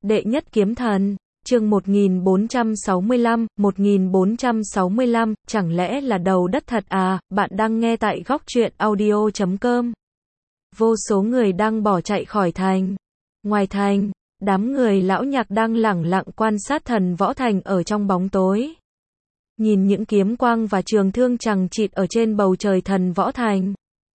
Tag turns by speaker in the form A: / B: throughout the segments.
A: Đệ nhất kiếm thần, chương 1465, chẳng lẽ là đầu đất thật à, bạn đang nghe tại góc truyện audio.com. Vô số người đang bỏ chạy khỏi thành. Ngoài thành, đám người lão nhạc đang lẳng lặng quan sát thần võ thành ở trong bóng tối. Nhìn những kiếm quang và trường thương chằng chịt ở trên bầu trời thần võ thành.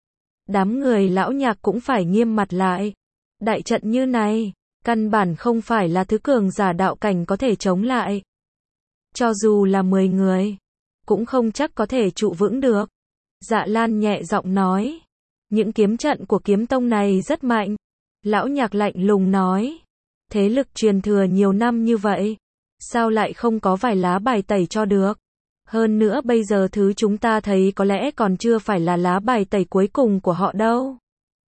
A: Đám người lão nhạc cũng phải nghiêm mặt lại. Đại trận như này, căn bản không phải là thứ cường giả đạo cảnh có thể chống lại. Cho dù là 10 người, cũng không chắc có thể trụ vững được. Dạ Lan nhẹ giọng nói. Những kiếm trận của kiếm tông này rất mạnh. Lão nhạc lạnh lùng nói. Thế lực truyền thừa nhiều năm như vậy, sao lại không có vài lá bài tẩy cho được? Hơn nữa bây giờ thứ chúng ta thấy có lẽ còn chưa phải là lá bài tẩy cuối cùng của họ đâu.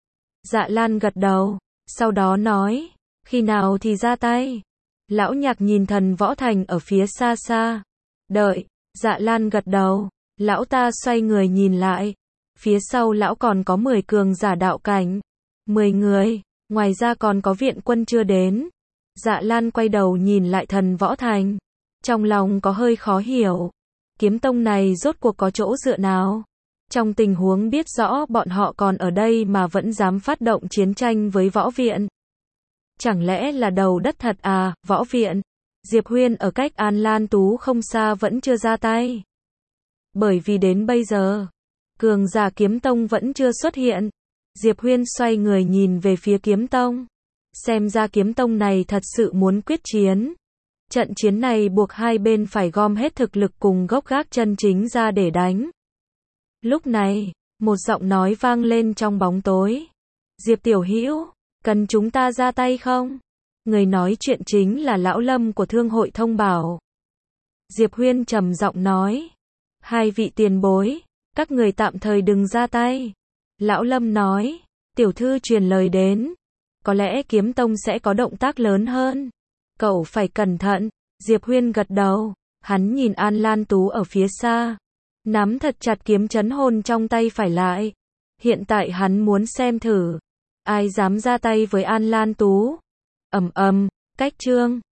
A: Dạ Lan gật đầu, sau đó nói, khi nào thì ra tay? Lão nhạc nhìn thần võ thành ở phía xa xa. Đợi, Dạ Lan gật đầu, lão ta xoay người nhìn lại. Phía sau lão còn có 10 cường giả đạo cảnh. 10 người, ngoài ra còn có viện quân chưa đến. Dạ Lan quay đầu nhìn lại thần võ thành. Trong lòng có hơi khó hiểu. Kiếm tông này rốt cuộc có chỗ dựa nào? Trong tình huống biết rõ bọn họ còn ở đây mà vẫn dám phát động chiến tranh với võ viện. Chẳng lẽ là đầu đất thật à, võ viện? Diệp Huyên ở cách An Lan Tú không xa vẫn chưa ra tay. Bởi vì đến bây giờ, cường giả kiếm tông vẫn chưa xuất hiện. Diệp Huyên xoay người nhìn về phía kiếm tông. Xem ra kiếm tông này thật sự muốn quyết chiến. Trận chiến này buộc hai bên phải gom hết thực lực cùng gốc gác chân chính ra để đánh. Lúc này, một giọng nói vang lên trong bóng tối. Diệp Tiểu Hữu, cần chúng ta ra tay không? Người nói chuyện chính là lão Lâm của Thương hội Thông Bảo. Diệp Huyên trầm giọng nói. Hai vị tiền bối, các người tạm thời đừng ra tay. Lão Lâm nói, tiểu thư truyền lời đến. Có lẽ kiếm tông sẽ có động tác lớn hơn. Cậu phải cẩn thận. Diệp Huyên gật đầu. Hắn nhìn An Lan Tú ở phía xa. Nắm thật chặt kiếm trấn hồn trong tay phải lại. Hiện tại hắn muốn xem thử. Ai dám ra tay với An Lan Tú. Cách chương